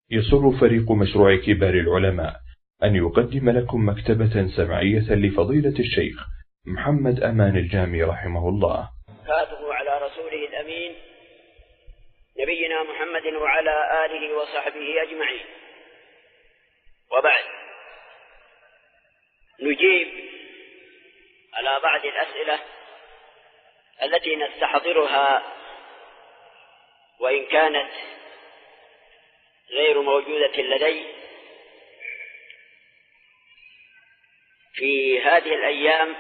يسر فريق مشروع كبار العلماء أن يقدم لكم مكتبة سمعية لفضيلة الشيخ محمد أمان الجامي رحمه الله. كاته على رسوله الأمين نبينا محمد وعلى آله وصحبه أجمعين. وبعد، نجيب على بعض الأسئلة التي نستحضرها وإن كانت غير موجودة لدي. في هذه الأيام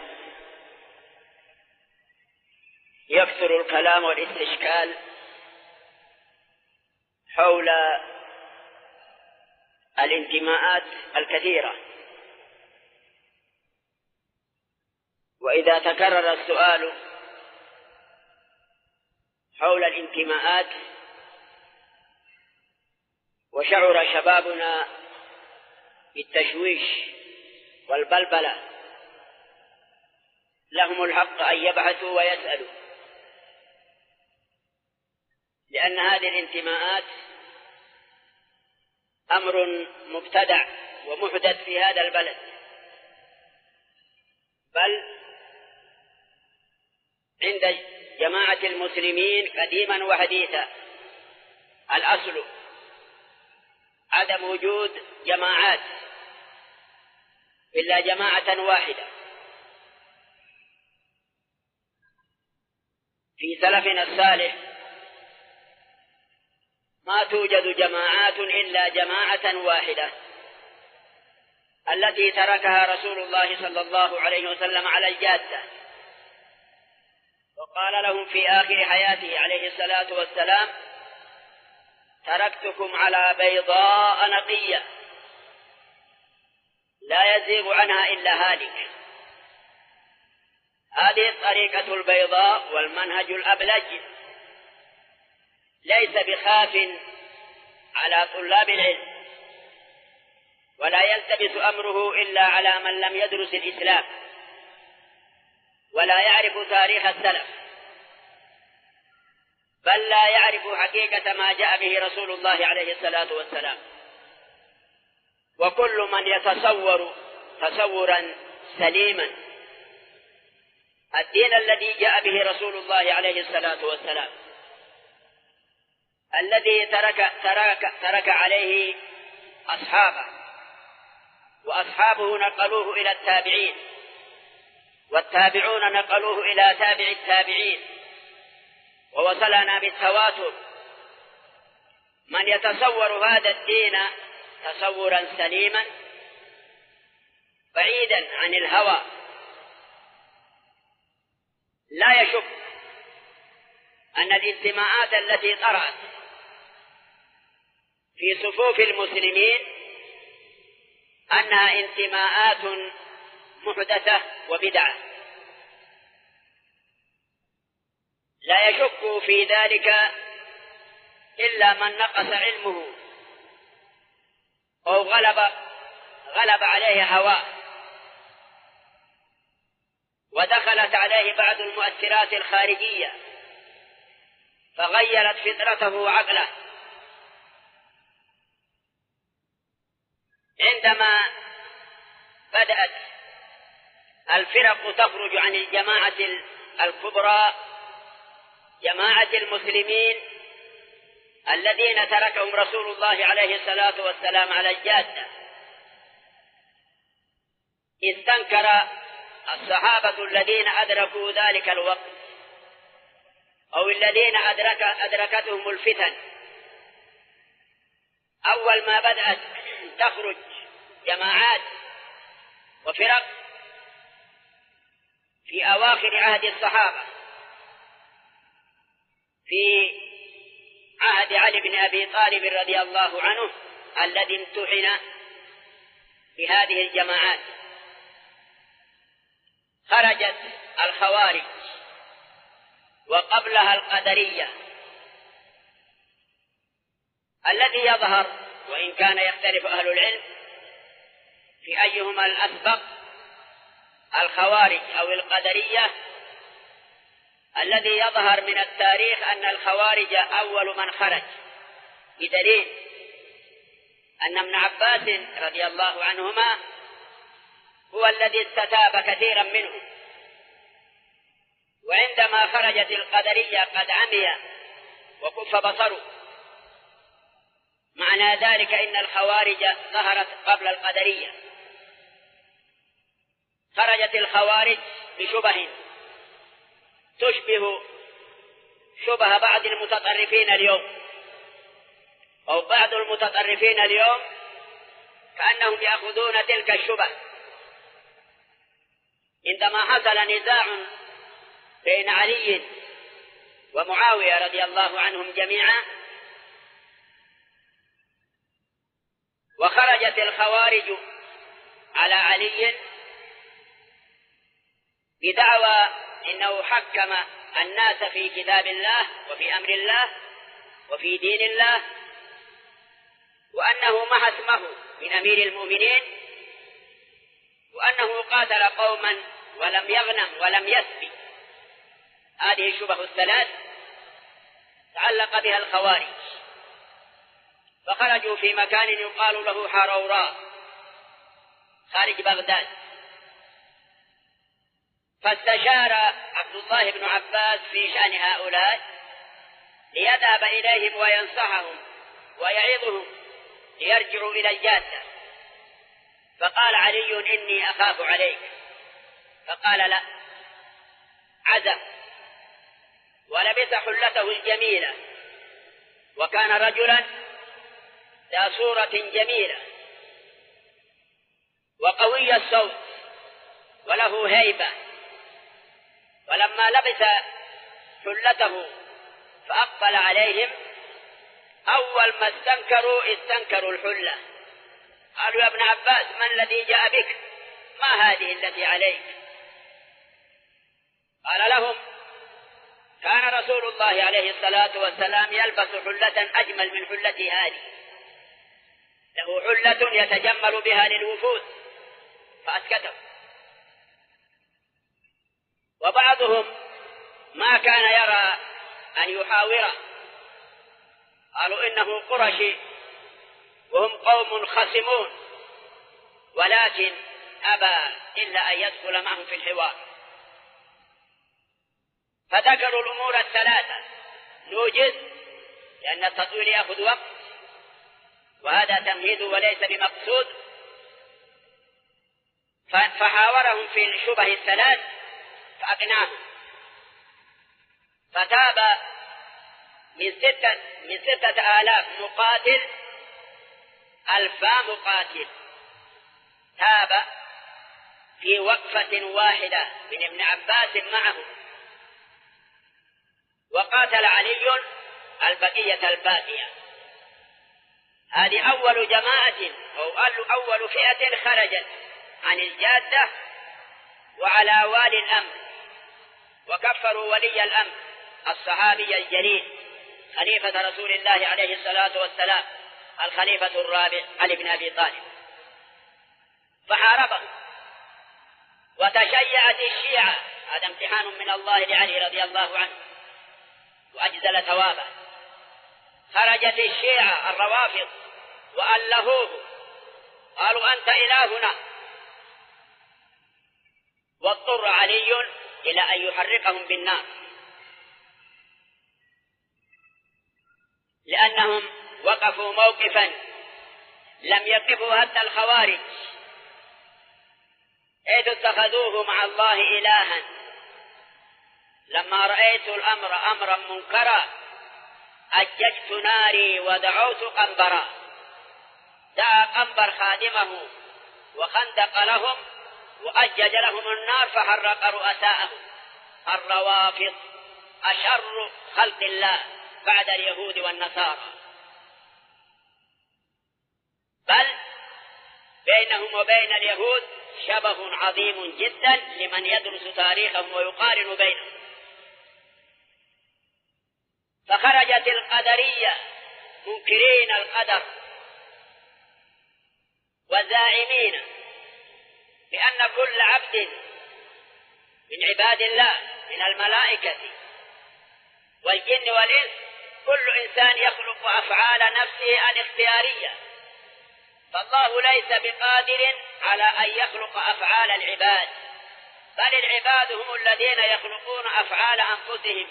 يكثر الكلام والاستشكال حول الانتماءات الكثيرة، وإذا تكرر السؤال حول الانتماءات وشعر شبابنا بالتشويش والبلبلة، لهم الحق أن يبحثوا ويسألوا، لأن هذه الانتماءات أمر مبتدع ومحدث في هذا البلد، بل عند جماعة المسلمين قديما وحديثا الأصل عدم وجود جماعات إلا جماعة واحدة. في سلفنا الصالح ما توجد جماعات إلا جماعة واحدة التي تركها رسول الله صلى الله عليه وسلم على الجادة، وقال لهم في آخر حياته عليه الصلاة والسلام: تركتكم على بيضاء نقية لا يزيغ عنها إلا هالك. هذه الطريقة البيضاء والمنهج الأبلج ليس بخاف على طلاب العلم، ولا يلتبس أمره إلا على من لم يدرس الإسلام ولا يعرف تاريخ السلف، بل لا يعرف حقيقة ما جاء به رسول الله عليه الصلاة والسلام. وكل من يتصور تصورا سليما الدين الذي جاء به رسول الله عليه الصلاة والسلام، الذي ترك عليه أصحابه، وأصحابه نقلوه إلى التابعين، والتابعون نقلوه إلى تابع التابعين، ووصلنا بالتواتر. من يتصور هذا الدين تصورا سليما بعيدا عن الهوى لا يشك أن الانتماءات التي طرأت في صفوف المسلمين أنها انتماءات محدثة وبدعة. لا يشك في ذلك إلا من نقص علمه أو غلب عليه هواه، ودخلت عليه بعض المؤثرات الخارجية فغيرت فطرته وعقله. عندما بدأت الفرق تخرج عن الجماعة الكبرى، جماعة المسلمين الذين تركهم رسول الله عليه الصلاة والسلام على الجادة، استنكر الصحابة الذين أدركوا ذلك الوقت أو الذين أدركتهم الفتن. أول ما بدأت تخرج جماعات وفرق في أواخر عهد الصحابة، في عهد علي بن أبي طالب رضي الله عنه الذي امتحن بهذه الجماعات، خرجت الخوارج وقبلها القدرية. الذي يظهر، وإن كان يختلف أهل العلم في أيهما الأسبق الخوارج أو القدرية، الذي يظهر من التاريخ أن الخوارج أول من خرج، بدليل أن ابن عباس رضي الله عنهما هو الذي استتاب كثيرا منهم، وعندما خرجت القدرية قد عمي وكف بصره. معنى ذلك إن الخوارج ظهرت قبل القدرية. خرجت الخوارج بشبه تشبه شبه بعض المتطرفين اليوم، أو بعض المتطرفين اليوم كأنهم يأخذون تلك الشبه. عندما حصل نزاع بين علي ومعاوية رضي الله عنهم جميعا، وخرجت الخوارج على علي بدعوى إنه حكم الناس في كتاب الله وفي أمر الله وفي دين الله، وأنه محى اسمه من أمير المؤمنين، وأنه قاتل قوما ولم يغنم ولم يسبي. هذه الشبه الثلاث تعلق بها الخوارج، فخرجوا في مكان يقال له حروراء خارج بغداد. فاستشار عبد الله بن عباس في شأن هؤلاء ليذهب إليهم وينصحهم ويعظهم ليرجعوا إلى الجادة. فقال علي: إني أخاف عليك. فقال: لا. عزم ولبس حلته الجميلة، وكان رجلا ذا صورة جميلة وقوي الصوت وله هيبة. ولما لبس حلته فأقبل عليهم، أول ما استنكروا الحلة. قالوا: يا ابن عباس، من الذي جاء بك؟ ما هذه التي عليك؟ قال لهم: كان رسول الله عليه الصلاة والسلام يلبس حلة أجمل من حلتي هذه، له حلة يتجمل بها للوفود. فأسكتوا. وبعضهم ما كان يرى أن يحاوره، قالوا: إنه قرشي وهم قوم خصمون، ولكن أبى إلا أن يدخل معهم في الحوار. فذكروا الأمور الثلاثة: نوجز، لأن التطويل يأخذ وقت وهذا تمهيد وليس بمقصود. فحاورهم في الشبه الثلاث فأقنعهم، فتاب من 6,000 مقاتل 1000 مقاتل، تاب في وقفة واحدة من ابن عباس معه، وقاتل علي البقية الباقية. هذه أول جماعة أو أول فئة خرجت عن الجادة وعلى والي الأمر، وكفروا ولي الأمر الصحابي الجليل خليفة رسول الله عليه الصلاة والسلام الخليفة الرابع علي بن أبي طالب، فحاربهم. وتشيعت الشيعة، هذا امتحان من الله لعلي رضي الله عنه وأجزل ثوابه. خرجت الشيعة الروافض وألهوه، قالوا: أنت إلهنا. واضطر علي إلى أن يحرقهم بالنار، لأنهم وقفوا موقفا لم يقفوا حتى الخوارج، إذ اتخذوه مع الله إلها. لما رأيت الأمر أمرا منكرا أججت ناري ودعوت قنبرا. دعا قنبر خادمه وخندق لهم وأجج لهم النار فحرق رؤساءهم. الروافض أشر خلق الله بعد اليهود والنصارى، بل بينهم وبين اليهود شبه عظيم جدا لمن يدرس تاريخهم ويقارن بينهم. فخرجت القدرية منكرين القدر وزاعمين بأن كل عبد من عباد الله من الملائكة والجن والإنس كل إنسان يخلق أفعال نفسه الاختيارية، فالله ليس بقادر على أن يخلق أفعال العباد، بل العباد هم الذين يخلقون أفعال أنفسهم.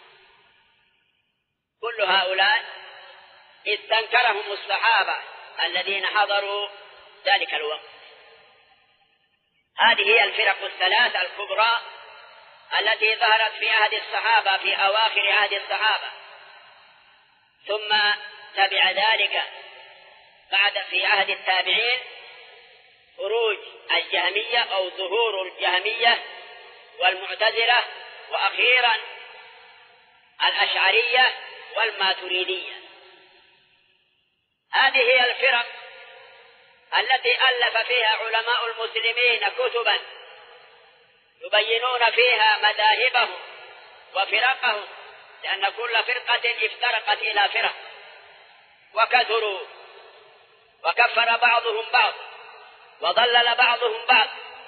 كل هؤلاء استنكرهم الصحابة الذين حضروا ذلك الوقت. هذه هي الفرق الثلاث الكبرى التي ظهرت في عهد الصحابة، في أواخر عهد الصحابة، ثم تبع ذلك بعد في عهد التابعين خروج الجهمية أو ظهور الجهمية والمعتزلة، وأخيرا الأشعرية والماتريدية. هذه هي الفرق التي ألف فيها علماء المسلمين كتبا يبينون فيها مذاهبهم وفرقهم، لأن كل فرقة افترقت إلى فرق وكثروا، وكفر بعضهم بعض، وضلل بعضهم بعض،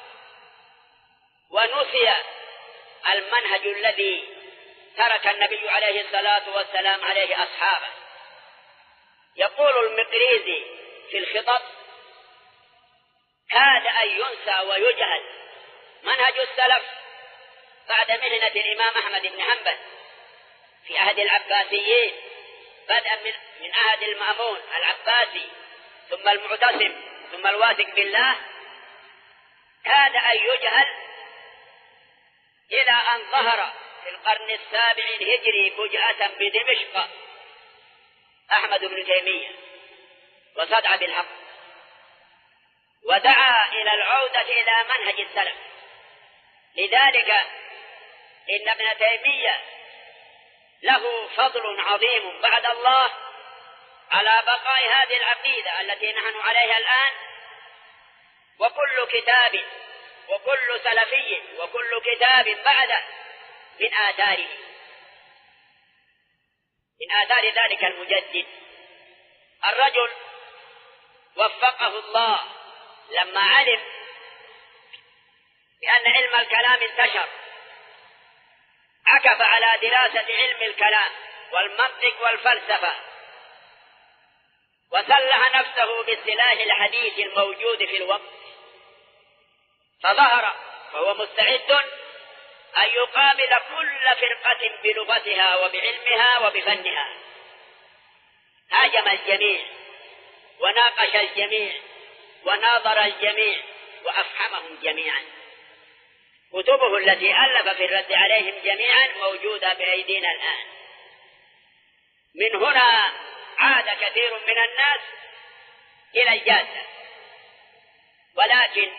ونسي المنهج الذي ترك النبي عليه الصلاة والسلام عليه أصحابه. يقول المقريزي في الخطب: كاد أن ينسى ويجهل منهج السلف بعد مهنة الإمام أحمد بن حنبل في عهد العباسيين، بدءا من عهد المأمون العباسي ثم المعتصم ثم الواثق بالله. كاد أن يجهل إلى أن ظهر في القرن السابع الهجري فجأة بدمشق أحمد بن تيمية وصدع بالحق، ودعا إلى العودة إلى منهج السلف. لذلك إن ابن تيمية له فضل عظيم بعد الله على بقاء هذه العقيدة التي نحن عليها الآن، وكل كتاب وكل سلفي وكل كتاب بعده من آثاره، من آثار ذلك المجدد. الرجل وفقه الله لما علم بأن علم الكلام انتشر، عكف على دراسة علم الكلام والمنطق والفلسفة، وسلح نفسه بالسلاح الحديث الموجود في الوقت، فظهر وهو مستعد أن يقابل كل فرقة بلغتها وبعلمها وبفنها. هاجم الجميع وناقش الجميع وناظر الجميع وأفحمهم جميعا. كتبه التي ألف في الرد عليهم جميعا موجودة بأيدينا الآن. من هنا عاد كثير من الناس إلى الجادة، ولكن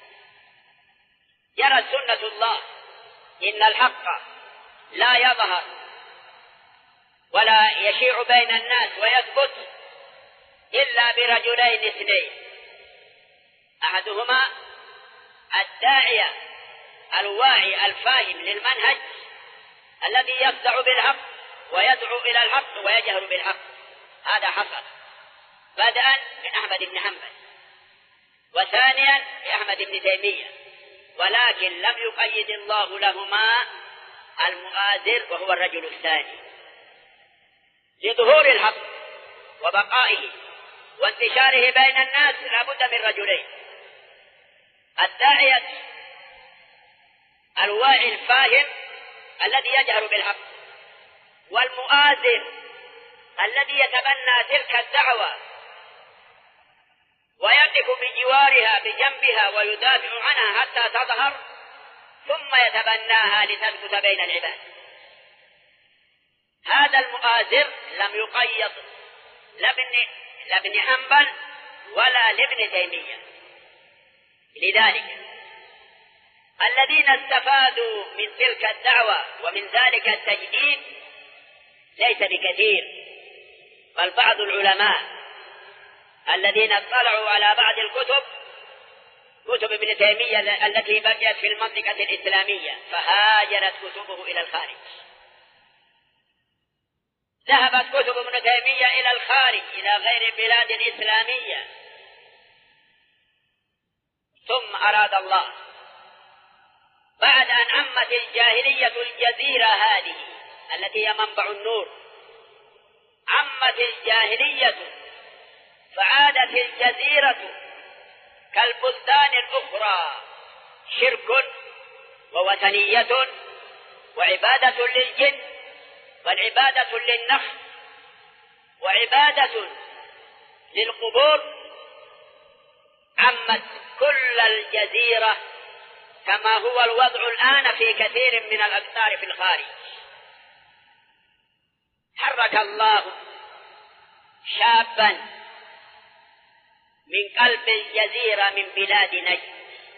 جرت سنة الله إن الحق لا يظهر ولا يشيع بين الناس ويثبت إلا برجلين اثنين: أحدهما الداعية الواعي الفاهم للمنهج الذي يصدع بالحق ويدعو إلى الحق ويجهر بالحق. هذا حصل بدءا من أحمد بن حنبل، وثانيا بأحمد بن تيمية، ولكن لم يقيد الله لهما المؤازر وهو الرجل الثاني. لظهور الحق وبقائه وانتشاره بين الناس لا بد من رجلين: الداعية الواعي الفاهم الذي يجهر بالحق، والمؤازر الذي يتبنى تلك الدعوة ويقف بجوارها بجنبها ويدافع عنها حتى تظهر، ثم يتبناها لتثبت بين العباد. هذا المؤازر لم يقيد لابن حنبل ولا لابن تيمية. لذلك الذين استفادوا من تلك الدعوة ومن ذلك التجديد ليس بكثير، بل بعض العلماء الذين اطلعوا على بعض الكتب، كتب ابن تيمية التي بقيت في المنطقة الإسلامية، فهاجرت كتبه إلى الخارج. ذهبت كتب ابن تيمية إلى الخارج إلى غير البلاد الإسلامية. ثم أراد الله بعد أن عمت الجاهلية الجزيرة هذه التي هي منبع النور، عمت الجاهلية فعادت الجزيرة كالبلدان الأخرى شرك ووثنية وعبادة للجن والعبادة للنخل وعبادة للقبور عمت كل الجزيرة كما هو الوضع الآن في كثير من الأقطار في الخارج. حرك الله شابا من قلب الجزيرة من بلاد نجد،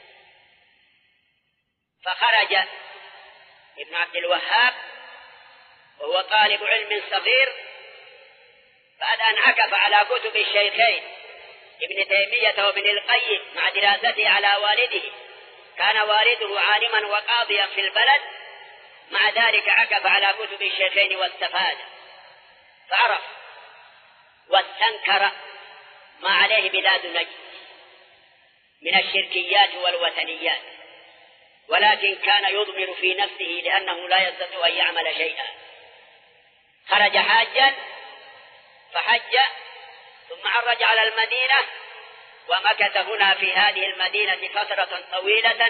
فخرج ابن عبد الوهاب وهو طالب علم صغير بعد أن عكف على كتب الشيخين ابن تيمية وابن القيم مع دراسته على والده. كان والده عالما وقاضيا في البلد، مع ذلك عكف على كتب الشيخين واستفاد، فعرف واستنكر ما عليه بلاد نجد من الشركيات والوثنيات، ولكن كان يضمر في نفسه لأنه لا يستطيع أن يعمل شيئا. خرج حاجا فحج ثم عرج على المدينة ومكث هنا في هذه المدينة فترة طويلة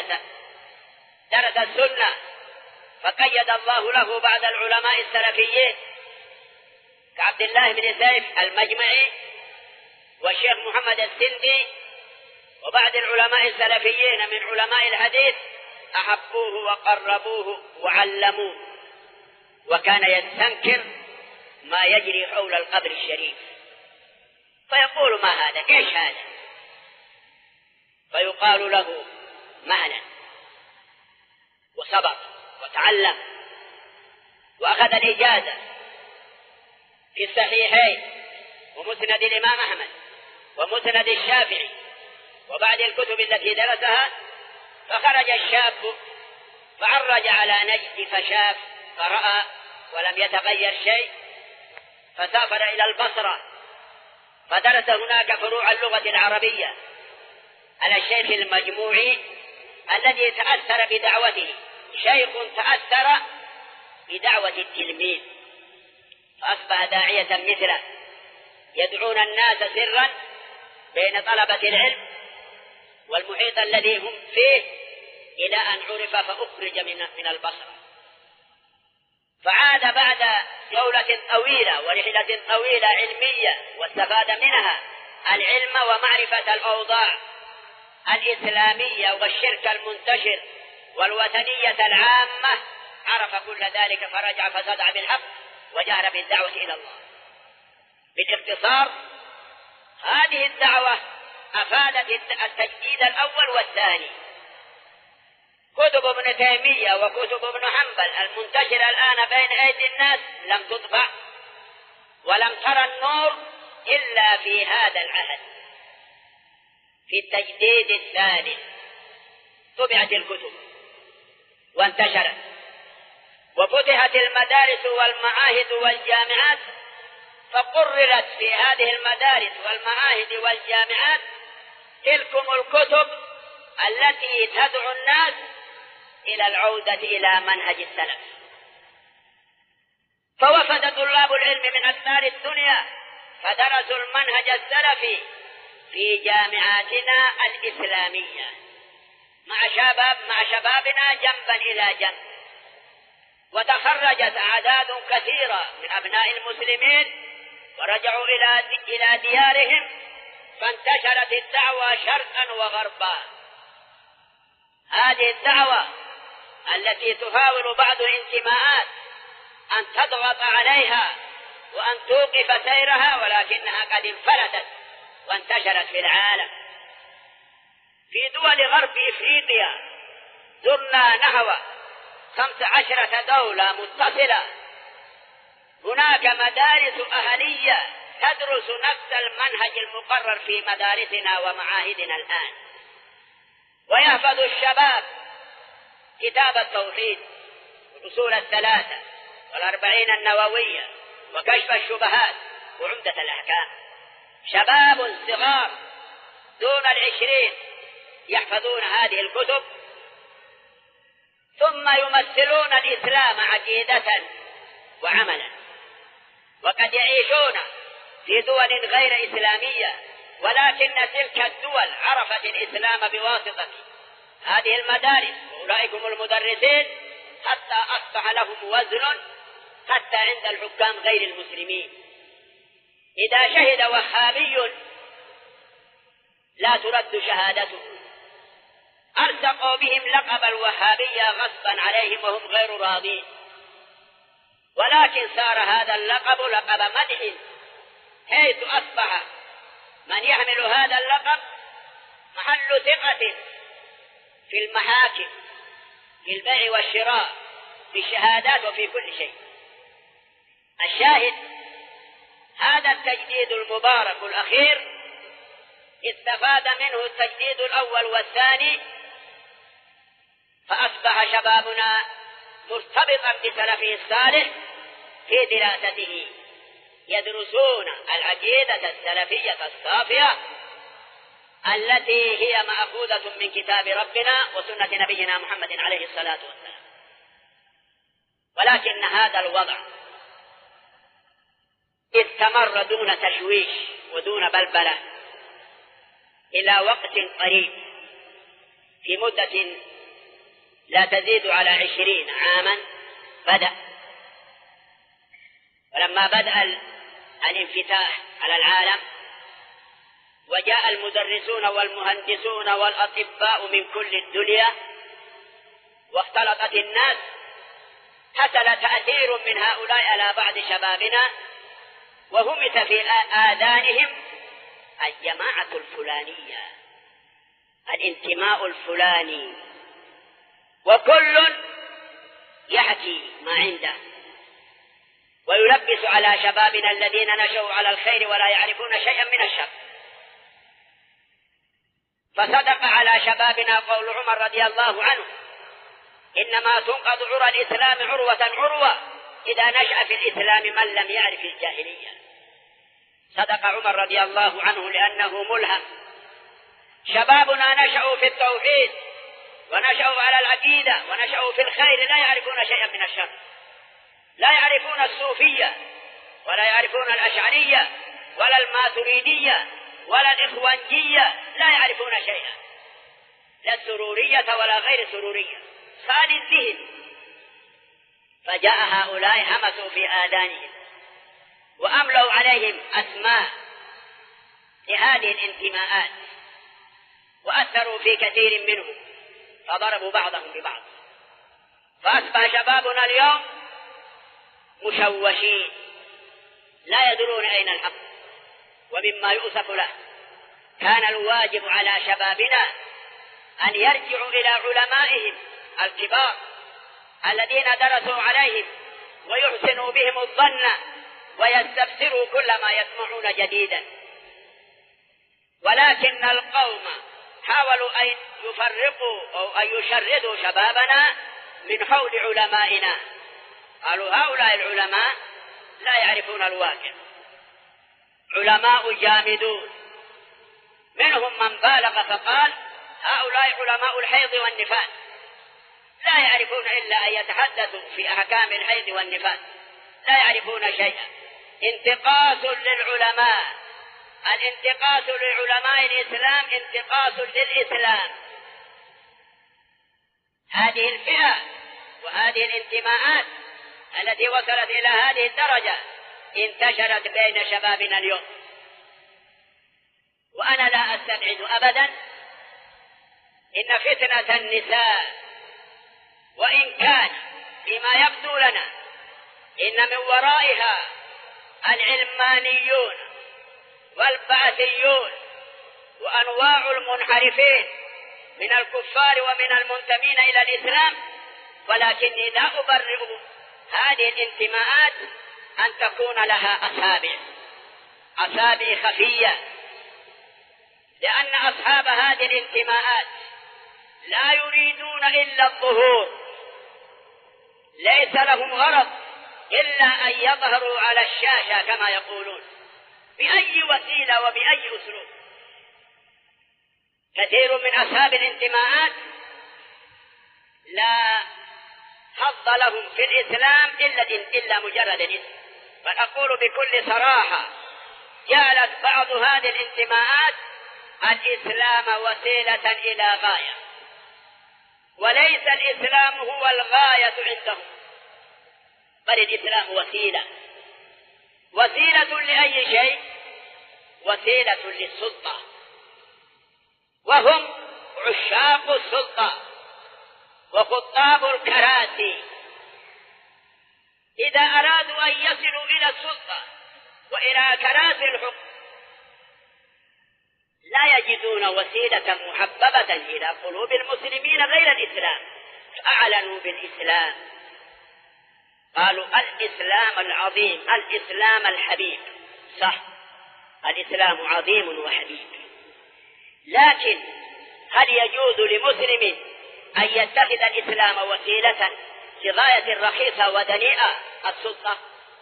درس السنة، فقيد الله له بعد العلماء السلفيين كعبد الله بن سيف المجمعي والشيخ محمد السندي، وبعد العلماء السلفيين من علماء الحديث أحبوه وقربوه وعلموه، وكان يستنكر ما يجري حول القبر الشريف، فيقول ما هذا؟ ايش هذا؟ فيقال له مهلا، وصبر وتعلم وأخذ الإجازة في الصحيحين ومسند الإمام أحمد ومسند الشافعي وبعد الكتب التي درسها. فخرج الشاب فعرج على نجد فشاف فرأى ولم يتغير شيء، فسافر إلى البصرة فدرس هناك فروع اللغة العربية على الشيخ المجموعي الذي تأثر بدعوته، شيخ تأثر بدعوة التلميذ، فأصبح داعية مثله يدعون الناس سرا بين طلبة العلم والمحيط الذي هم فيه إلى أن عرف فأخرج من البصرة. فعاد بعد جولة طويلة ورحلة طويلة علمية واستفاد منها العلم ومعرفة الأوضاع الإسلامية والشرك المنتشر والوثنية العامة، عرف كل ذلك فرجع فصدع بالحق وجهر بالدعوة إلى الله. بالاختصار هذه الدعوة أفادت التجديد الأول والثاني. كتب ابن تيمية وكتب ابن حنبل المنتشرة الآن بين أيدي الناس لم تطبع ولم ترى النور إلا في هذا العهد، في التجديد الثالث طبعت الكتب وانتشرت وفتحت المدارس والمعاهد والجامعات، فقررت في هذه المدارس والمعاهد والجامعات تلكم الكتب التي تدعو الناس إلى العودة إلى منهج السلف. فوفد طلاب العلم من أقطار الدنيا فدرسوا المنهج السلفي في جامعاتنا الإسلامية مع شبابنا جنبا إلى جنب، وتخرجت أعداد كثيرة من أبناء المسلمين ورجعوا إلى ديارهم، فانتشرت الدعوة شرقا وغربا. هذه الدعوة التي تحاول بعض الانتماءات أن تضغط عليها وأن توقف سيرها، ولكنها قد انفلتت وانتشرت في العالم. في دول غرب إفريقيا زرنا نحو 15 دولة متصلة، هناك مدارس أهلية تدرس نفس المنهج المقرر في مدارسنا ومعاهدنا الآن، ويحفظ الشباب كتاب التوحيد والأصول الثلاثة والأربعين النووية وكشف الشبهات وعمدة الأحكام. شباب صغار دون 20 يحفظون هذه الكتب، ثم يمثلون الإسلام عقيدة وعملا، وقد يعيشون في دول غير إسلامية ولكن تلك الدول عرفت الإسلام بواسطة هذه المدارس وأولئك هم المدرسين، حتى أصبح لهم وزن حتى عند الحكام غير المسلمين. إذا شهد وهابي لا ترد شهادته، ألصقوا بهم لقب الوهابية غصبا عليهم وهم غير راضين، ولكن صار هذا اللقب لقب مدح، حيث أصبح من يحمل هذا اللقب محل ثقة في المحاكم، في البيع والشراء، في الشهادات وفي كل شيء. الشاهد هذا التجديد المبارك الأخير استفاد منه التجديد الأول والثاني، فأصبح شبابنا مرتبطا بسلفه الصالح في دراسته، يدرسون العقيدة السلفية الصافية التي هي مأخوذة من كتاب ربنا وسنة نبينا محمد عليه الصلاة والسلام. ولكن هذا الوضع استمر دون تشويش ودون بلبلة إلى وقت قريب، في مدة لا تزيد على 20 عاما بدأ. ولما بدأ الانفتاح على العالم وجاء المدرسون والمهندسون والأطباء من كل الدنيا واختلطت الناس، حصل تأثير من هؤلاء على بعض شبابنا، وهمس في آذانهم الجماعة الفلانية، الانتماء الفلاني، وكل يحكي ما عنده ويلبس على شبابنا الذين نشأوا على الخير ولا يعرفون شيئا من الشر. فصدق على شبابنا قول عمر رضي الله عنه: إنما تنقض عرى الإسلام عروة عروة إذا نشأ في الإسلام من لم يعرف الجاهلية. صدق عمر رضي الله عنه لأنه ملهم. شبابنا نشأوا في التوحيد ونشأوا على العقيدة ونشأوا في الخير، لا يعرفون شيئا من الشر، لا يعرفون الصوفية ولا يعرفون الأشعرية ولا الماتريدية ولا الإخوانجية، لا يعرفون شيئا، لا السرورية ولا غير سرورية، خالي الذهن. فجاء هؤلاء همسوا في آذانهم وأملوا عليهم أسماء لهذه الانتماءات، وأثروا في كثير منهم، فضربوا بعضهم ببعض، فأصبح شبابنا اليوم مشوشين لا يدرون أين الحق. ومما يؤسف له، كان الواجب على شبابنا أن يرجعوا إلى علمائهم الكبار الذين درسوا عليهم ويحسنوا بهم الظن ويستفسروا كل ما يسمعون جديدا. ولكن القوم حاولوا أن يفرقوا أو أن يشردوا شبابنا من حول علمائنا. قالوا هؤلاء العلماء لا يعرفون الواقع، علماء جامدون. منهم من بالغ فقال هؤلاء علماء الحيض والنفاس، لا يعرفون إلا أن يتحدثوا في أحكام الحيض والنفاس، لا يعرفون شيئا. انتقاص للعلماء، الانتقاص لعلماء الإسلام انتقاص للإسلام. هذه الفئة وهذه الانتماءات التي وصلت إلى هذه الدرجة انتشرت بين شبابنا اليوم. وأنا لا أستبعد أبدا إن فتنة النساء، وإن كان فيما يبدو لنا إن من ورائها العلمانيون والبعثيون وأنواع المنحرفين من الكفار ومن المنتمين إلى الإسلام، ولكني لا أبرئ هذه الانتماءات أن تكون لها أصابع خفية، لأن أصحاب هذه الانتماءات لا يريدون إلا الظهور، ليس لهم غرض إلا أن يظهروا على الشاشة كما يقولون بأي وسيلة وبأي أسلوب. كثير من أصحاب الانتماءات لا حظ لهم في الإسلام إلا مجرد الاسم. بل أقول بكل صراحة جعلت بعض هذه الانتماءات الإسلام وسيلة إلى غاية، وليس الإسلام هو الغاية عندهم، بل الإسلام وسيلة لأي شيء؟ وسيلة للسلطة، وهم عشاق السلطة وخطاب الكراسي. إذا أرادوا أن يصلوا إلى السلطة وإلى كراسي الحكم لا يجدون وسيلة محببة إلى قلوب المسلمين غير الإسلام، فأعلنوا بالإسلام، قالوا الإسلام العظيم، الإسلام الحبيب. صح، الإسلام عظيم وحبيب، لكن هل يجوز لمسلم أن يتخذ الإسلام وسيلة لغاية رخيصة ودنيئة السلطة؟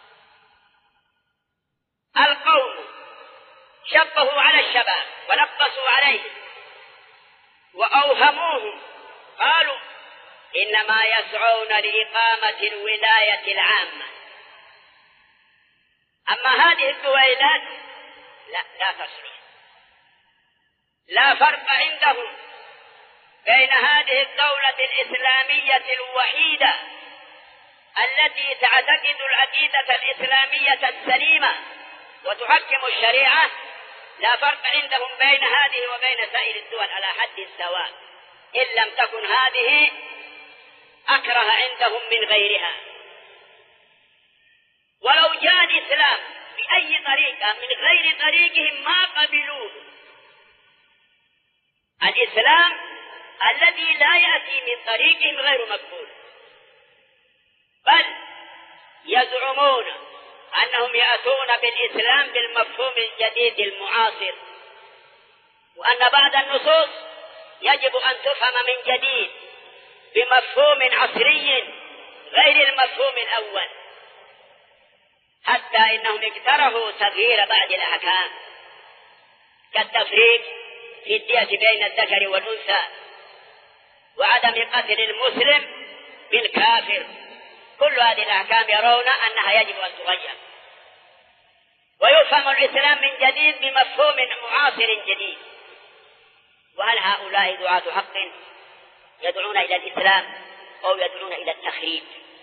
القوم شبهوا على الشباب ونقصوا عليهم وأوهموهم، قالوا إنما يسعون لإقامة الولاية العامة، أما هذه الدويلات لا تصلح. لا فرق عندهم بين هذه الدولة الإسلامية الوحيدة التي تعتقد العقيدة الإسلامية السليمة وتحكم الشريعة، لا فرق عندهم بين هذه وبين سائر الدول على حد سواء، إن لم تكن هذه أكره عندهم من غيرها. ولو جاء الإسلام بأي طريقة من غير طريقهم ما قبلوه. الإسلام الذي لا يأتي من طريقهم غير مقبول، بل يزعمون أنهم يأتون بالإسلام بالمفهوم الجديد المعاصر، وأن بعض النصوص يجب أن تفهم من جديد بمفهوم عصري غير المفهوم الأول، حتى إنهم اقترحوا تغيير بعض الأحكام كالتفريق في الدية بين الذكر والأنثى، وعدم قتل المسلم بالكافر. كل هذه الأحكام يرون أنها يجب أن تغير، ويفهم الإسلام من جديد بمفهوم معاصر جديد. وهل هؤلاء دعاة حق يدعون إلى الإسلام أو يدعون إلى التخريب؟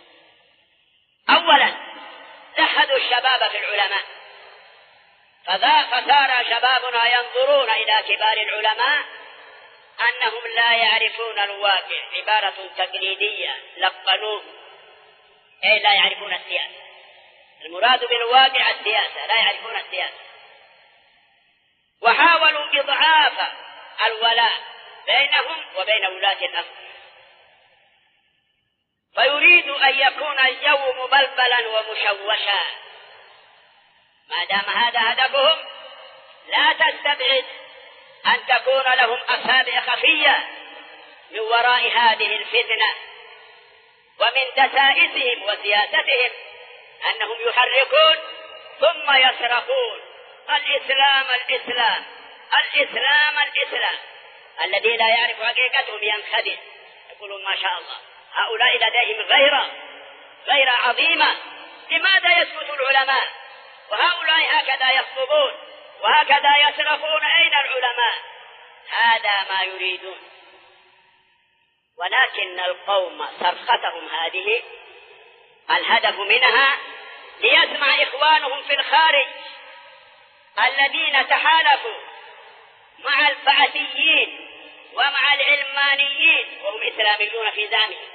أولا لحدوا الشباب في العلماء، فصار شبابنا ينظرون إلى كبار العلماء أنهم لا يعرفون الواقع، عبارة تقليدية لقنوه، أي لا يعرفون السياسة. المراد بالواقع السياسة، لا يعرفون السياسة. وحاولوا إضعاف الولاء بينهم وبين ولاة الأمر، فيريد أن يكون الجو مبلبلا ومشوشا. ما دام هذا هدفهم لا تستبعد أن تكون لهم أصابع خفية من وراء هذه الفتنة، ومن دسائسهم وسياستهم أنهم يحركون ثم يصرخون الإسلام الإسلام الإسلام الإسلام. الذي لا يعرف حقيقتهم ينخدع، يقولون ما شاء الله هؤلاء لديهم غيرة عظيمة، لماذا يسكت العلماء وهؤلاء هكذا يخطبون وهكذا يصرخون أين العلماء؟ هذا ما يريدون. ولكن القوم صرختهم هذه الهدف منها ليسمع إخوانهم في الخارج الذين تحالفوا مع البعثيين ومع العلمانيين وهم إسلاميون في زعمهم،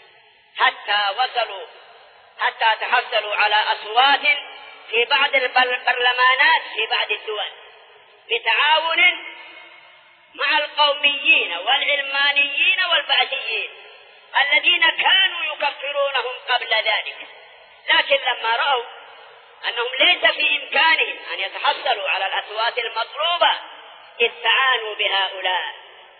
حتى تحصلوا على أصوات في بعض البرلمانات في بعض الدول بتعاون مع القوميين والعلمانيين والبعثيين الذين كانوا يكفرونهم قبل ذلك. لكن لما رأوا أنهم ليس في إمكانهم أن يتحصلوا على الأصوات المطلوبة استعانوا بهؤلاء.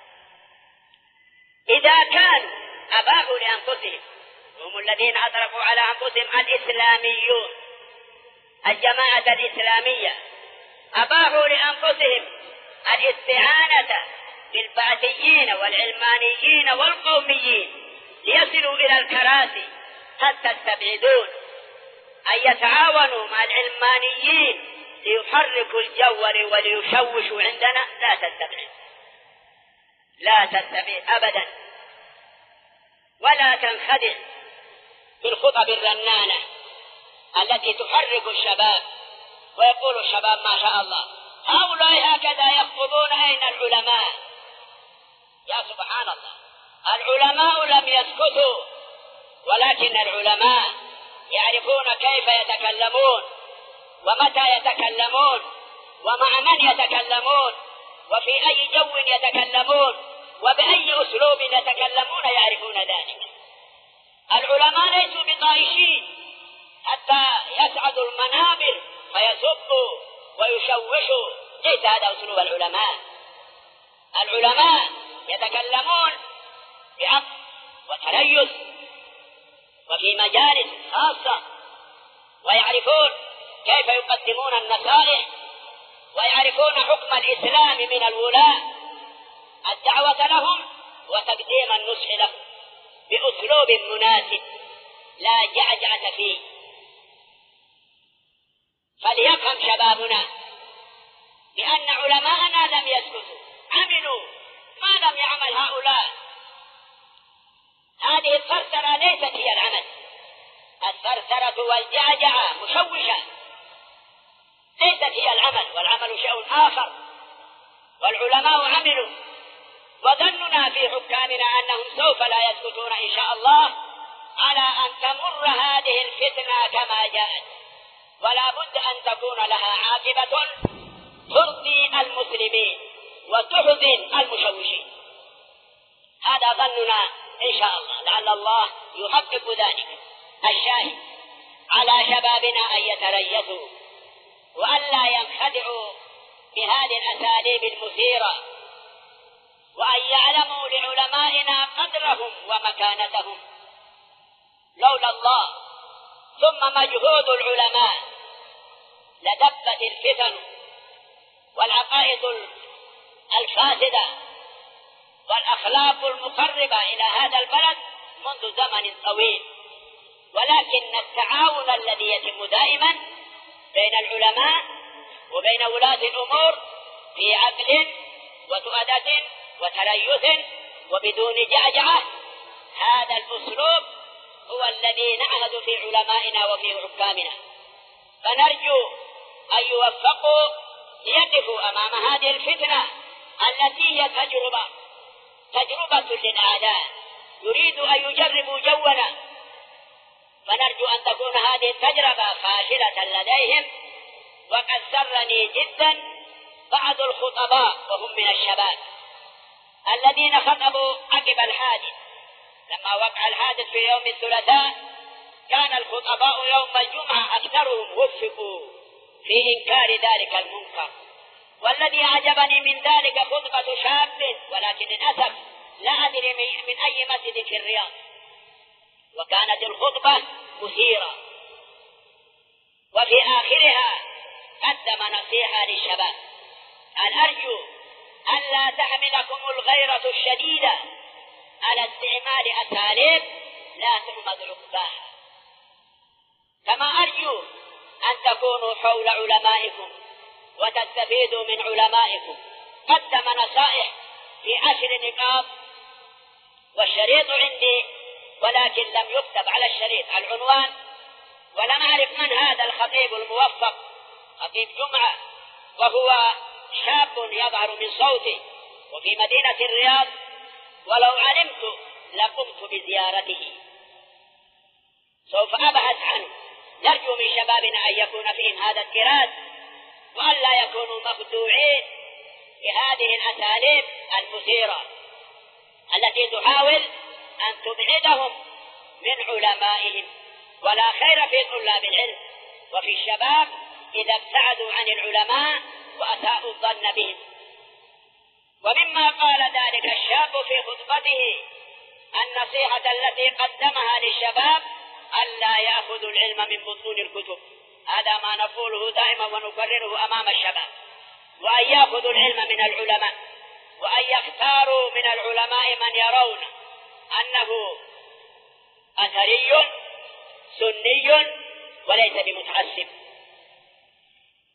إذا كانوا أباحوا لأنفسهم، هم الذين أطلقوا على أنفسهم الإسلاميون، الجماعة الإسلامية، أباحوا لأنفسهم الاستعانة بالبعثيين والعلمانيين والقوميين ليصلوا إلى الكراسي، هل تستبعدون أن يتعاونوا مع العلمانيين ليحركوا الجو وليشوشوا عندنا لا تتبع أبدا، ولا تنخدع بالخطب الرنانة التي تحرك الشباب، ويقول الشباب ما شاء الله هؤلاء هكذا يخطبون، أين العلماء؟ يا سبحان الله، العلماء لم يسكتوا، ولكن العلماء يعرفون كيف يتكلمون ومتى يتكلمون ومع من يتكلمون وفي أي جو يتكلمون وبأي أسلوب يتكلمون، يعرفون ذلك. العلماء ليسوا بطائشين حتى يسعدوا المنابر فيسبوا ويشوشوا، ليس هذا أسلوب العلماء. العلماء يتكلمون بعقل وتريث وفي مجالس خاصة، ويعرفون كيف يقدمون النصائح، ويعرفون حكم الإسلام من الولاة، الدعوة لهم وتقديم النصح لهم بأسلوب مناسب لا جعجعة فيه. فليفهم شبابنا بأن علماءنا لم يسكتوا، عملوا ما لم يعمل هؤلاء. هذه الثرثرة ليست هي العمل، الثرثرة والجعجعة مشوشة ليست هي العمل، والعمل شيء آخر. والعلماء عملوا، وظننا في حكامنا أنهم سوف لا يسكتون إن شاء الله على أن تمر هذه الفتنة كما جاءت، ولا بد أن تكون لها عاقبة ترضي المسلمين وتحزن المشوشين. هذا ظننا إن شاء الله، لعل الله يحقق ذلك. الشاهد على شبابنا أن يتريثوا وأن لا ينخدعوا بهذه الأساليب المثيرة، وأن يعلموا لعلمائنا قدرهم ومكانتهم. لولا الله ثم مجهود العلماء لدبت الفتن والعقائد الفاسدة والأخلاق المقربة إلى هذا البلد منذ زمن طويل. ولكن التعاون الذي يتم دائما بين العلماء وبين ولاة الأمور في عقل وتؤدة وتريث وبدون جعجعة، هذا الأسلوب هو الذي نعهد في علمائنا وفي حكامنا. فنرجو أن يوفقوا ليقفوا أمام هذه الفتنة التي هي تجربة للأعداء، يريد أن يجربوا جونا. فنرجو أن تكون هذه التجربة فاشلة لديهم. وقد سرني جدا بعض الخطباء وهم من الشباب الذين خطبوا عقب الحادث. لما وقع الحادث في يوم الثلاثاء كان الخطباء يوم الجمعة أكثرهم وفقوا في إنكار ذلك المنكر. والذي أعجبني من ذلك خطبة شاب، ولكن للأسف لا أدري من أي مسجد في الرياض، وكانت الخطبة مثيرة، وفي آخرها قدم نصيحة للشباب: أن أرجو أن لا تحملكم الغيرة الشديدة على استعمال أساليب لا تحمد عقباها، كما أرجو أن تكونوا حول علمائكم وتستفيدوا من علمائكم. قدم نصائح في 10 نقاط، والشريط عندي ولكن لم يكتب على الشريط العنوان، ولم أعرف من هذا الخطيب الموفق، خطيب جمعة، وهو شاب يظهر من صوته وفي مدينة الرياض، ولو علمت لقمت بزيارته. سوف أبحث عنه. نرجو من شبابنا أن يكون فيهم هذا التراث، وأن لا يكونوا مخدوعين بهذه الأساليب المثيرة التي تحاول أن تبعدهم من علمائهم. ولا خير في طلاب العلم وفي الشباب إذا ابتعدوا عن العلماء وأساءوا الظن بهم. ومما قال ذلك الشاب في خطبته النصيحة التي قدمها للشباب: ألا يأخذوا العلم من بطون الكتب. هذا ما نقوله دائما ونكرره أمام الشباب، وأن يأخذوا العلم من العلماء، وأن يختاروا من العلماء من يرون أنه أثري سني وليس بمتعصب.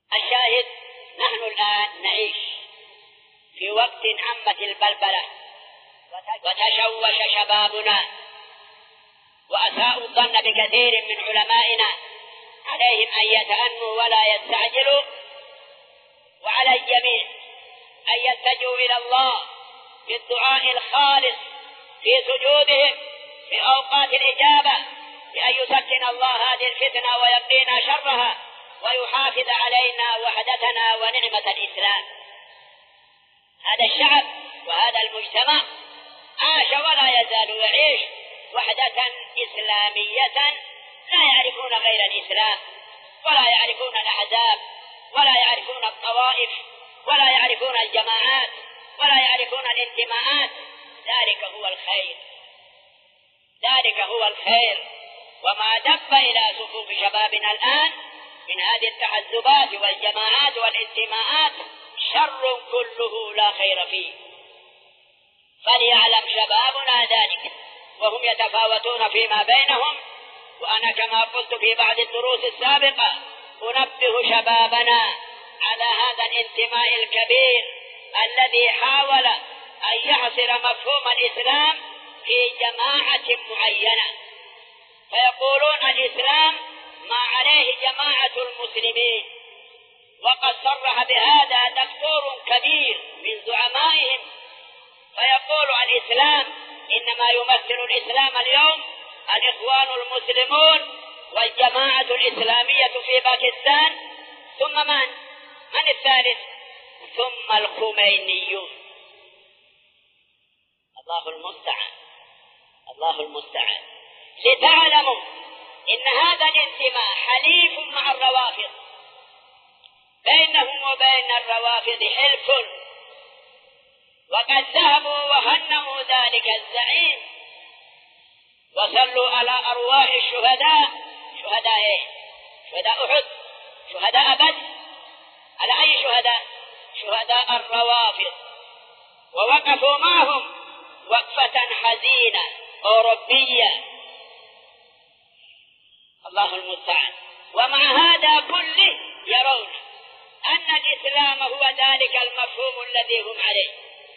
الشاهد، نحن الآن نعيش في وقت عمت البلبلة وتشوش شبابنا وأساءوا الظن بكثير من علمائنا، عليهم أن يتأنوا ولا يستعجلوا، وعلى الجميع أن يتجهوا إلى الله بالدعاء الخالص في سجودهم في أوقات الإجابة، بأن يسكن الله هذه الفتنة ويقينا شرها ويحافظ علينا وحدتنا ونعمة الإسلام. هذا الشعب وهذا المجتمع عاش ولا يزال يعيش وحدة إسلامية، لا يعرفون غير الإسلام، ولا يعرفون الأحزاب، ولا يعرفون الطوائف، ولا يعرفون الجماعات، ولا يعرفون الانتماءات. ذلك هو الخير، ذلك هو الخير. وما دب إلى صفوف شبابنا الآن من هذه التحزبات والجماعات والانتماءات شر كله لا خير فيه، فليعلم شبابنا ذلك وهم يتفاوتون فيما بينهم. وأنا كما قلت في بعض الدروس السابقة أنبه شبابنا على هذا الانتماء الكبير الذي حاول أن يحصر مفهوم الإسلام في جماعة معينة، فيقولون الإسلام ما عليه جماعة المسلمين، وقد صرح بهذا دكتور كبير من زعمائهم، فيقول الإسلام إنما يمثل الإسلام اليوم الإخوان المسلمون والجماعة الإسلامية في باكستان، ثم من الثالث؟ ثم الخمينيون. الله المستعان، الله المستعان. لتعلموا إن هذا الانتماء حليف مع الروافض، بينهم وبين الروافض حلف، وقد ذهبوا وهنموا ذلك الزعيم وصلوا على أرواح الشهداء. شهداء إيه؟ شهداء أحد، شهداء بدر. على أي شهداء؟ شهداء الروافض، ووقفوا معهم وقفة حزينة أوروبية. الله المستعان. ومع هذا كله يرون أن الإسلام هو ذلك المفهوم الذي هم عليه،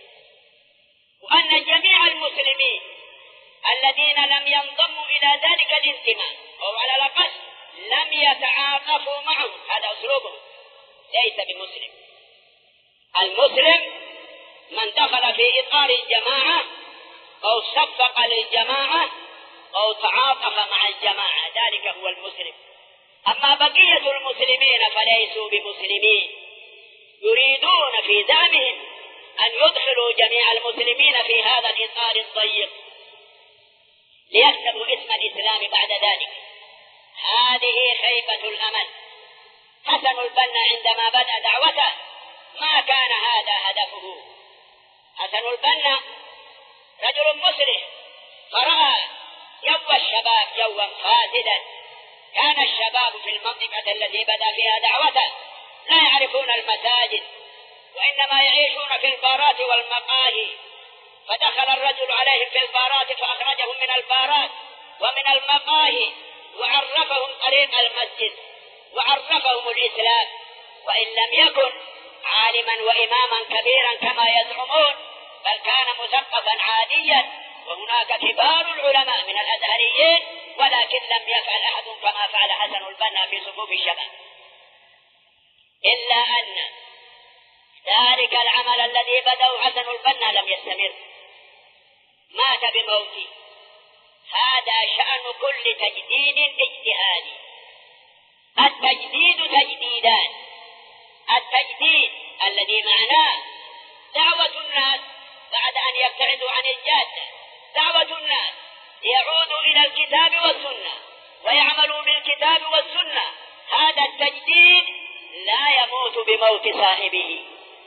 وأن جميع المسلمين الذين لم ينضموا إلى ذلك الانتماء أو على الأقل لم يتعاطفوا معه، هذا أسلوبهم، ليس بمسلم. المسلم من دخل في إطار الجماعة أو صفق للجماعة أو تعاطف مع الجماعة، ذلك هو المسلم. أما بقية المسلمين فليسوا بمسلمين، يريدون في زعمهم أن يدخلوا جميع المسلمين في هذا الإطار الضيق ليكسبوا اسم الإسلام بعد ذلك. هذه خيبة الأمل. حسن البنا عندما بدأ دعوته ما كان هذا هدفه. حسن البنا رجل مسلم، فرأى جو الشباب جوا فاسدا. كان الشباب في المنطقة التي بدأ فيها دعوته لا يعرفون المساجد، وإنما يعيشون في البارات والمقاهي. فدخل الرجل عليهم في البارات فأخرجهم من البارات ومن المقاهي، وعرفهم طريق المسجد وعرفهم الإسلام، وإن لم يكن عالما وإماما كبيرا كما يزعمون، بل كان مثقفا عاديا، وهناك كبار العلماء من الأزهريين، ولكن لم يفعل أحد كما فعل حسن البنا في صفوف الشباب. إلا أن ذلك العمل الذي بدأه حسن البنا لم يستمر، مات بموته. هذا شأن كل تجديد اجتهادي. التجديد تجديدان: التجديد الذي معناه دعوة الناس بعد أن يبتعدوا عن الجادة، دعوة الناس ليعودوا إلى الكتاب والسنة ويعملوا بالكتاب والسنة. هذا التجديد لا يموت بموت صاحبه،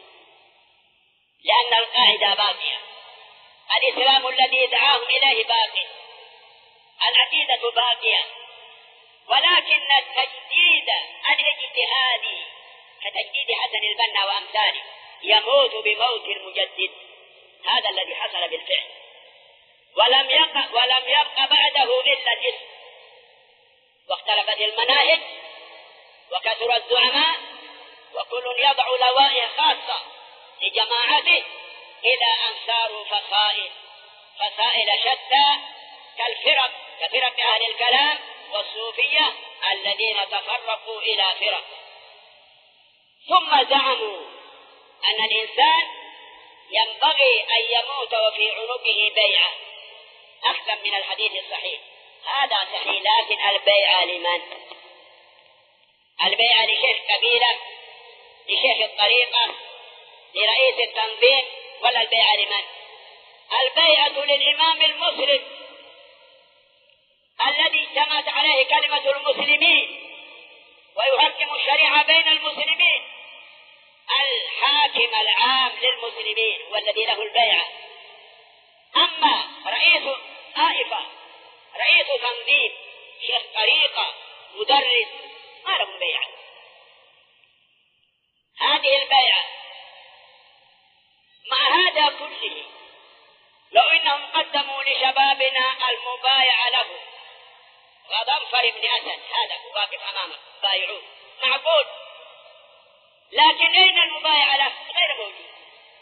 لأن القاعدة باقية. الإسلام الذي دعاهم إليه باقي، العقيدة باقية، ولكن التجديد الاجتهادي كتجديد حسن البنا وأمثاله يموت بموت المجدد. هذا الذي حصل بالفعل، ولم يبق بعده إلا الاسم. واختلفت المناهج وكثر الزعماء وكل يضع لوائح خاصة لجماعته إلى أن صاروا فصائل شتى كفرق أهل الكلام والصوفية الذين تفرقوا إلى فرق. ثم زعموا أن الإنسان ينبغي أن يموت وفي عنقه بيعة أخذا من الحديث الصحيح. هذا صحيح، لكن البيعة لمن؟ البيعة لشيخ قبيلة، لشيخ الطريقة، لرئيس التنظيم، ولا البيعة لمن؟ البيعة للإمام المسلم الذي اجتمعت عليه كلمة المسلمين ويحكم الشريعة بين المسلمين، الحاكم العام للمسلمين والذي له البيعة. أما رئيس طائفة، رئيس تنظيم، شيخ طريقة، مدرس، ما لهم بيعة. هذه البيعة مع هذا كله، لو إنهم قدموا لشبابنا المبايعة له وظفر بن أسد هذا واقف أمامك بايعوه، معقول، لكن أين المبايعة له؟ غير موجود.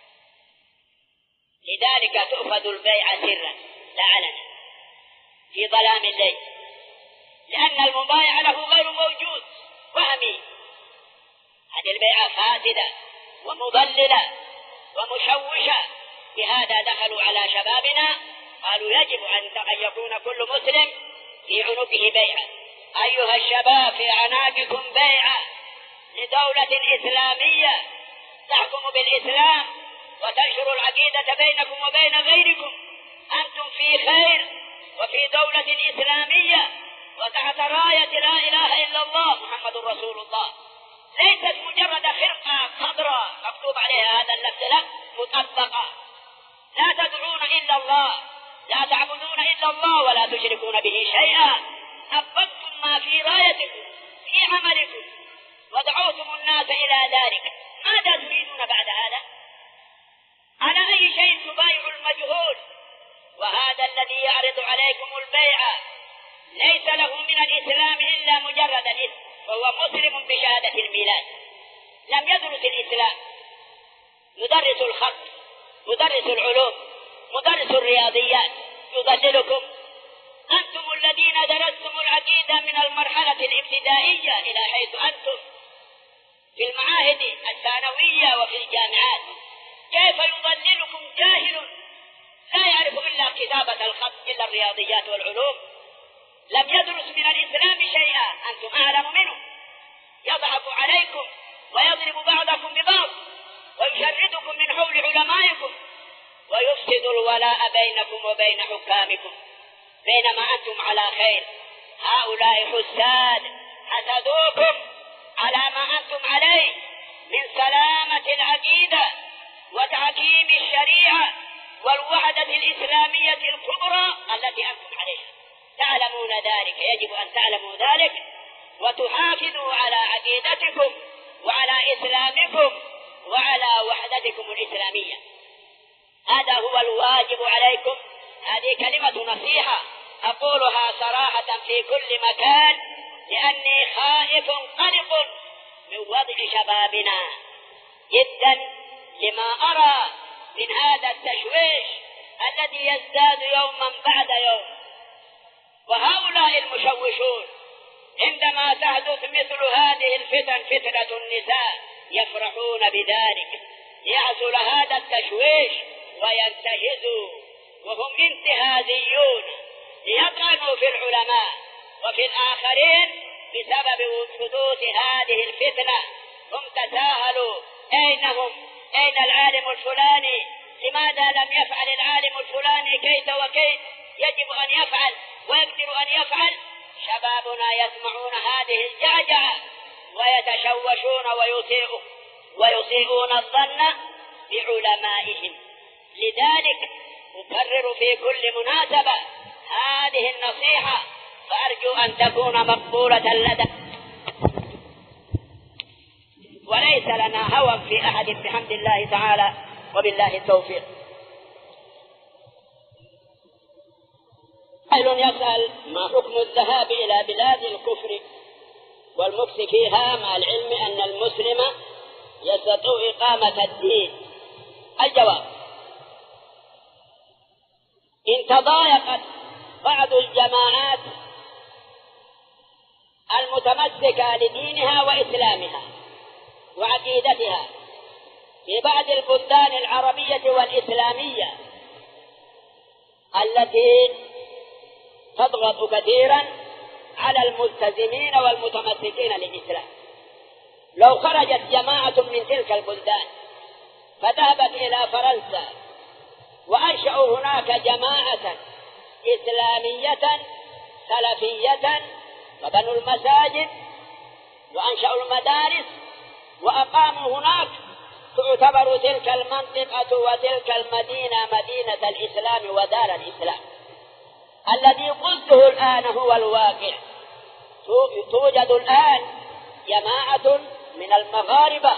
لذلك تؤخذ البيعة سرا لا علنا في ظلام الليل، لأن المبايعة له غير موجود وهمي. هذه البيعة فاسدة ومضللة ومشوشة. بهذا دخلوا على شبابنا قالوا يجب أن يكون كل مسلم في عنقه بيعة. أيها الشباب، في عناقكم بيعة لدولة إسلامية تحكم بالإسلام وتنشر العقيدة بينكم وبين غيركم. أنتم في خير وفي دولة إسلامية وتحت راية لا إله إلا الله محمد رسول الله، ليست مجرد خرقة خضراء مكتوب عليها هذا اللفظ، لا، مطبقة. لا تدعون إلا الله، لا تعبدون إلا الله، ولا تشركون به شيئا. أبقتم ما في رايتكم في عملكم ودعوتم الناس إلى ذلك. ماذا تريدون بعد هذا؟ على أي شيء تبايع المجهول؟ وهذا الذي يعرض عليكم البيعة ليس له من الإسلام إلا مجرد الاسم، فهو مسلم بشهادة الميلاد، لم يدرس الإسلام. مدرس الخط، مدرس العلوم، مدرس الرياضيات يضللكم. أنتم الذين درستم العقيدة من المرحلة الابتدائية إلى حيث أنتم في المعاهد الثانوية وفي الجامعات. كيف يضللكم جاهل لا يعرف إلا كتابة الخط إلا الرياضيات والعلوم، لم يدرس من الإسلام شيئا، أنتم أعلم منه، يضحك عليكم ويضرب بعضكم ببعض ويشردكم من حول علمائكم ويفسد الولاء بينكم وبين حكامكم بينما أنتم على خير. هؤلاء حساد حسدوكم على ما أنتم عليه من سلامة العقيدة وتحكيم الشريعة والوحدة الإسلامية الكبرى التي أنتم عليها. تعلمون ذلك، يجب أن تعلموا ذلك وتحافظوا على عقيدتكم وعلى إسلامكم وعلى وحدتكم الإسلامية. هذا هو الواجب عليكم. هذه كلمة نصيحة أقولها صراحة في كل مكان، لأني خائف قلق من وضع شبابنا جدا لما أرى من هذا التشويش الذي يزداد يوما بعد يوم. وهؤلاء المشوشون عندما تحدث مثل هذه الفتن، فتنة النساء، يفرحون بذلك، يحصل هذا التشويش وينتهزوا، وهم انتهازيون ليطعنوا في العلماء وفي الآخرين بسبب حدوث هذه الفتنة. هم تساهلوا، أين العالم الفلاني؟ لماذا لم يفعل العالم الفلاني كيت وكيت؟ يجب أن يفعل ويقدر أن يفعل. شبابنا يسمعون هذه الجعجعة ويتشوشون ويسيئون الظن بعلمائهم. لذلك أكرر في كل مناسبة هذه النصيحة، فأرجو أن تكون مقبولة لدى، وليس لنا هوى في أحد بحمد الله تعالى وبالله التوفيق. سائل يسأل: ما حكم الذهاب إلى بلاد الكفر والمكث فيها مع العلم أن المسلم يستطيع إقامة الدين؟ الجواب: إن تضايقت بعض الجماعات المتمسكة لدينها وإسلامها وعقيدتها في بعض البلدان العربية والإسلامية التي تضغط كثيرا على الملتزمين والمتمسكين للإسلام، لو خرجت جماعة من تلك البلدان فذهبت إلى فرنسا وأنشأوا هناك جماعة إسلامية سلفية وبنوا المساجد وأنشأوا المدارس وأقاموا هناك، تعتبر تلك المنطقة وتلك المدينة مدينة الإسلام ودار الإسلام. الذي قلته الآن هو الواقع. توجد الآن جماعة من المغاربة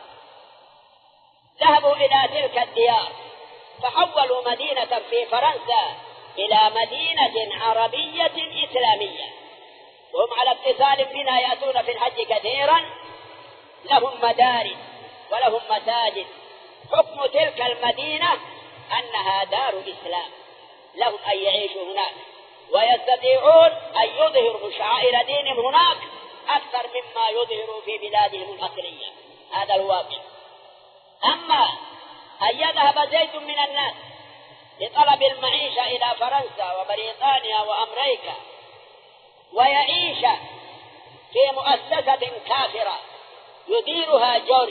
ذهبوا إلى تلك الديار فحولوا مدينة في فرنسا إلى مدينة عربية إسلامية، وهم على اتصال بنا، يأتون في الحج كثيرا، لهم مدارس ولهم مساجد. حكم تلك المدينة أنها دار إسلام، لهم أن يعيشوا هناك ويستطيعون أن يظهروا شعائر دينهم هناك أكثر مما يظهروا في بلادهم الأصلية. هذا الواقع. أما أن يذهب زيد من الناس لطلب المعيشة إلى فرنسا وبريطانيا وأمريكا ويعيش في مؤسسة كافرة يديرها جورج،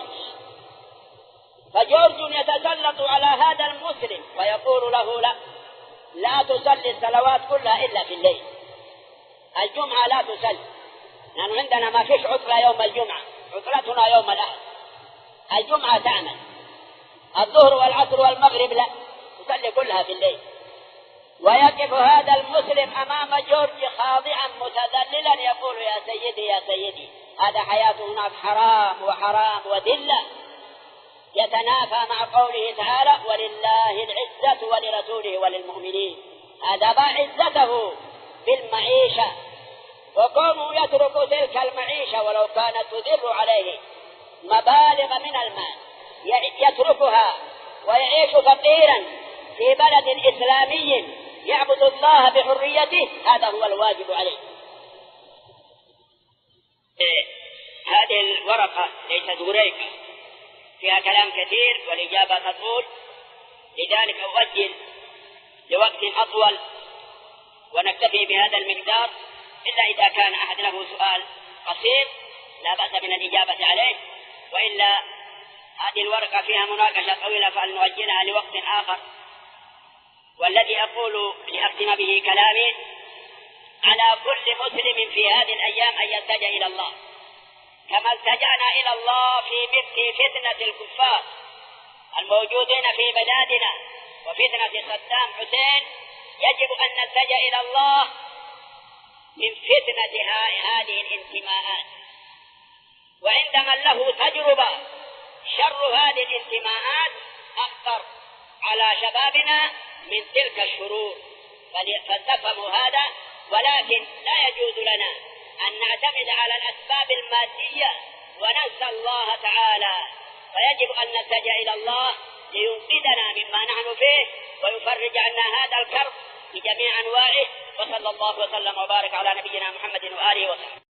فجورج يتسلط على هذا المسلم ويقول له: لا تصلي الصلوات كلها إلا في الليل، الجمعة لا تصلي، لأنه عندنا ما فيش عطلة يوم الجمعة، عطلتنا يوم الأحد، الجمعة تعمل، الظهر والعصر والمغرب لا، تصلي كلها في الليل. ويقف هذا المسلم أمام جورج خاضعا متذللا يقول: يا سيدي يا سيدي، هذا حياته هناك حرام وحرام وذلة، يتنافى مع قوله تعالى: ولله العزة ولرسوله وللمؤمنين. هذا باع عزته بالمعيشة، وكونه يترك تلك المعيشة ولو كانت تدر عليه مبالغ من المال يتركها ويعيش فقيرا في بلد إسلامي يعبد الله بحريته، هذا هو الواجب عليه. هذه الورقة ليست وريقة، فيها كلام كثير والإجابة تطول، لذلك أؤجل لوقت أطول ونكتفي بهذا المقدار، إلا إذا كان أحد له سؤال قصير لا بأس من الإجابة عليه، وإلا هذه الورقة فيها مناقشة طويلة فلنؤجلها لوقت آخر. والذي أقول لأختم به كلامي: على كل مسلم في هذه الأيام أن يلتجأ إلى الله كما التجأنا إلى الله في مثل فتنة الكفار الموجودين في بلادنا وفتنة صدام حسين. يجب أن نلتجأ إلى الله من فتنة هذه الانتماءات، وعند من له تجربة شر هذه الانتماءات أخطر على شبابنا من تلك الشرور، فلتفهموا هذا. ولكن لا يجوز لنا أن نعتمد على الأسباب المادية وننسى الله تعالى، فيجب أن نلتجأ إلى الله لينقذنا مما نحن فيه ويفرج عنا هذا الكرب بجميع أنواعه. وصلى الله وسلم وبارك على نبينا محمد وآله وصحبه.